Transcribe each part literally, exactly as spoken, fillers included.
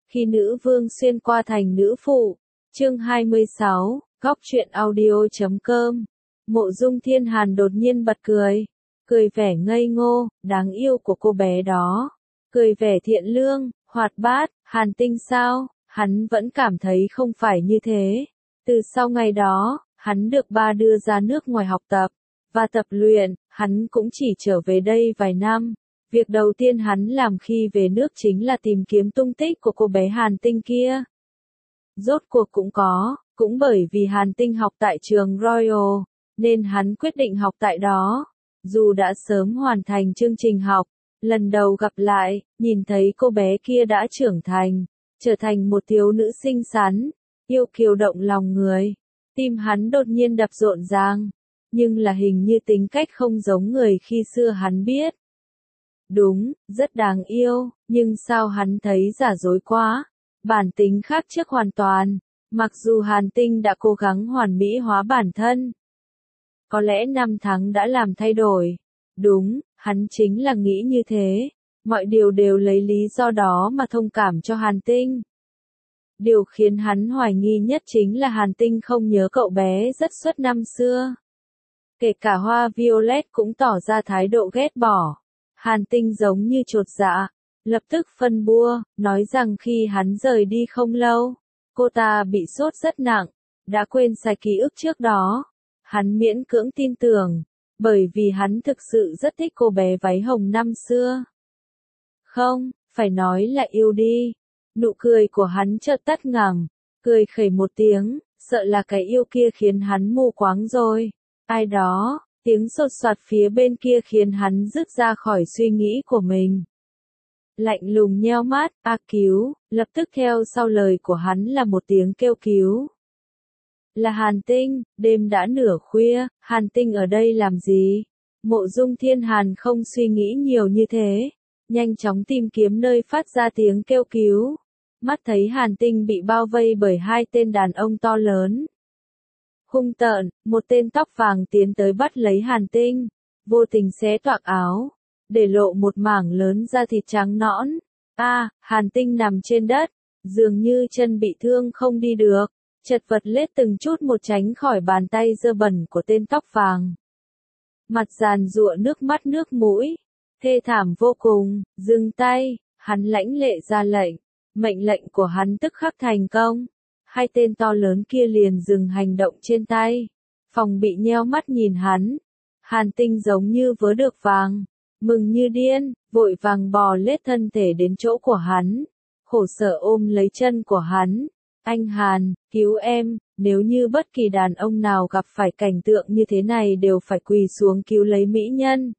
Khi nữ vương xuyên qua thành nữ phụ. Chương hai mươi sáu, góc truyện audio.com. Mộ Dung Thiên Hàn đột nhiên bật cười. Cười vẻ ngây ngô, đáng yêu của cô bé đó. Cười vẻ thiện lương, hoạt bát, Hàn Tinh sao? Hắn vẫn cảm thấy không phải như thế. Từ sau ngày đó, hắn được ba đưa ra nước ngoài học tập và tập luyện, hắn cũng chỉ trở về đây vài năm. Việc đầu tiên hắn làm khi về nước chính là tìm kiếm tung tích của cô bé Hàn Tinh kia. Rốt cuộc cũng có, cũng bởi vì Hàn Tinh học tại trường Royal, nên hắn quyết định học tại đó. Dù đã sớm hoàn thành chương trình học, lần đầu gặp lại, nhìn thấy cô bé kia đã trưởng thành, trở thành một thiếu nữ xinh xắn, yêu kiều động lòng người. Tim hắn đột nhiên đập rộn ràng, nhưng là hình như tính cách không giống người khi xưa hắn biết. Đúng, rất đáng yêu, nhưng sao hắn thấy giả dối quá, bản tính khác trước hoàn toàn, mặc dù Hàn Tinh đã cố gắng hoàn mỹ hóa bản thân. Có lẽ năm tháng đã làm thay đổi. Đúng, hắn chính là nghĩ như thế, mọi điều đều lấy lý do đó mà thông cảm cho Hàn Tinh. Điều khiến hắn hoài nghi nhất chính là Hàn Tinh không nhớ cậu bé rất suốt năm xưa. Kể cả Hoa Violet cũng tỏ ra thái độ ghét bỏ. Hàn Tinh giống như chột dạ, lập tức phân bua, nói rằng khi hắn rời đi không lâu, cô ta bị sốt rất nặng, đã quên sạch ký ức trước đó. Hắn miễn cưỡng tin tưởng, bởi vì hắn thực sự rất thích cô bé váy hồng năm xưa. Không, phải nói là yêu đi. Nụ cười của hắn chợt tắt ngẳm, cười khẩy một tiếng, sợ là cái yêu kia khiến hắn mù quáng rồi. Ai đó, tiếng sột soạt phía bên kia khiến hắn dứt ra khỏi suy nghĩ của mình. Lạnh lùng nheo mắt, a cứu, lập tức theo sau lời của hắn là một tiếng kêu cứu. Là Hàn Tinh, đêm đã nửa khuya, Hàn Tinh ở đây làm gì? Mộ Dung Thiên Hàn không suy nghĩ nhiều như thế, nhanh chóng tìm kiếm nơi phát ra tiếng kêu cứu. Mắt thấy Hàn Tinh bị bao vây bởi hai tên đàn ông to lớn. Hung tợn, một tên tóc vàng tiến tới bắt lấy Hàn Tinh, vô tình xé toạc áo, để lộ một mảng lớn da thịt trắng nõn. A, à, Hàn Tinh nằm trên đất, dường như chân bị thương không đi được, chật vật lết từng chút một tránh khỏi bàn tay dơ bẩn của tên tóc vàng. Mặt giàn giụa nước mắt nước mũi, thê thảm vô cùng, dừng tay, hắn lãnh lệ ra lệnh, mệnh lệnh của hắn tức khắc thành công. Hai tên to lớn kia liền dừng hành động trên tay, phòng bị nheo mắt nhìn hắn. Hàn Tinh giống như vớ được vàng, mừng như điên, vội vàng bò lết thân thể đến chỗ của hắn, khổ sở ôm lấy chân của hắn. Anh Hàn, cứu em, nếu như bất kỳ đàn ông nào gặp phải cảnh tượng như thế này đều phải quỳ xuống cứu lấy mỹ nhân.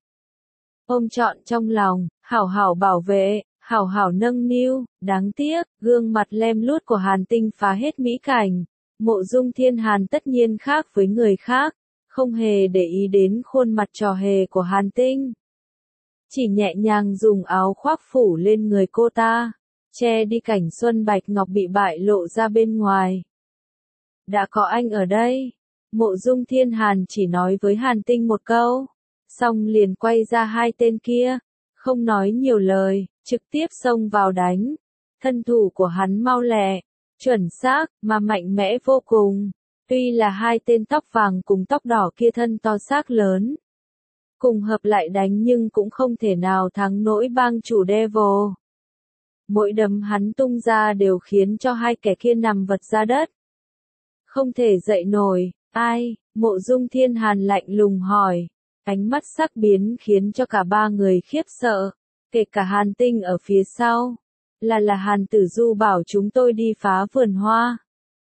Ôm trọn trong lòng, hảo hảo bảo vệ, hảo hảo nâng niu, đáng tiếc, gương mặt lem luốt của Hàn Tinh phá hết mỹ cảnh. Mộ Dung Thiên Hàn tất nhiên khác với người khác, không hề để ý đến khuôn mặt trò hề của Hàn Tinh. Chỉ nhẹ nhàng dùng áo khoác phủ lên người cô ta, che đi cảnh xuân bạch ngọc bị bại lộ ra bên ngoài. Đã có anh ở đây, Mộ Dung Thiên Hàn chỉ nói với Hàn Tinh một câu, xong liền quay ra hai tên kia, không nói nhiều lời, trực tiếp xông vào đánh. Thân thủ của hắn mau lẹ, chuẩn xác, mà mạnh mẽ vô cùng. Tuy là hai tên tóc vàng cùng tóc đỏ kia thân to xác lớn, cùng hợp lại đánh nhưng cũng không thể nào thắng nổi bang chủ Devil. Mỗi đấm hắn tung ra đều khiến cho hai kẻ kia nằm vật ra đất, không thể dậy nổi. Ai? Mộ Dung Thiên Hàn lạnh lùng hỏi. Ánh mắt sắc biến khiến cho cả ba người khiếp sợ, kể cả Hàn Tinh ở phía sau. Là là Hàn Tử Du bảo chúng tôi đi phá vườn hoa.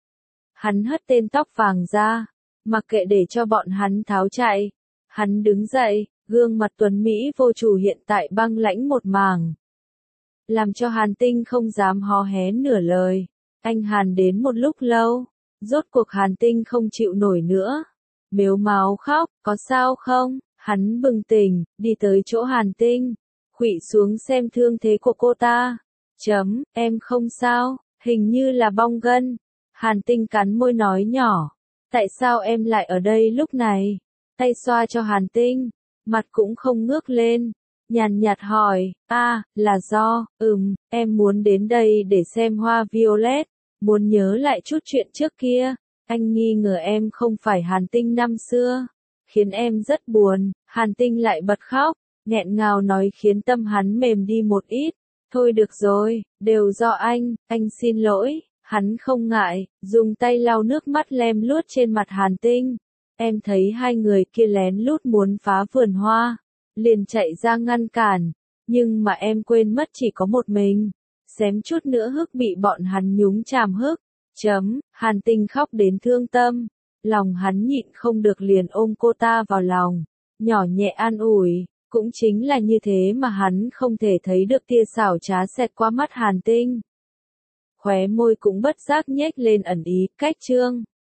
Hắn hất tên tóc vàng ra, mặc kệ để cho bọn hắn tháo chạy. Hắn đứng dậy, gương mặt tuấn Mỹ vô chủ hiện tại băng lãnh một mảng, làm cho Hàn Tinh không dám hó hé nửa lời. Anh Hàn đến một lúc lâu, rốt cuộc Hàn Tinh không chịu nổi nữa, mếu máo khóc, có sao không? Hắn bừng tỉnh, đi tới chỗ Hàn Tinh, khuỵu xuống xem thương thế của cô ta. Chấm, em không sao, hình như là bong gân. Hàn Tinh cắn môi nói nhỏ, tại sao em lại ở đây lúc này? Tay xoa cho Hàn Tinh, mặt cũng không ngước lên, nhàn nhạt hỏi, a, là do, ừm, em muốn đến đây để xem hoa violet, muốn nhớ lại chút chuyện trước kia, anh nghi ngờ em không phải Hàn Tinh năm xưa, khiến em rất buồn, Hàn Tinh lại bật khóc, nghẹn ngào nói khiến tâm hắn mềm đi một ít, thôi được rồi, đều do anh, anh xin lỗi, hắn không ngại, dùng tay lau nước mắt lem luốt trên mặt Hàn Tinh, em thấy hai người kia lén lút muốn phá vườn hoa, liền chạy ra ngăn cản, nhưng mà em quên mất chỉ có một mình, xém chút nữa hức bị bọn hắn nhúng chàm hức, chấm, Hàn Tinh khóc đến thương tâm, lòng hắn nhịn không được liền ôm cô ta vào lòng, nhỏ nhẹ an ủi, cũng chính là như thế mà hắn không thể thấy được tia xảo trá xẹt qua mắt Hàn Tinh. Khóe môi cũng bất giác nhếch lên ẩn ý, cách trương.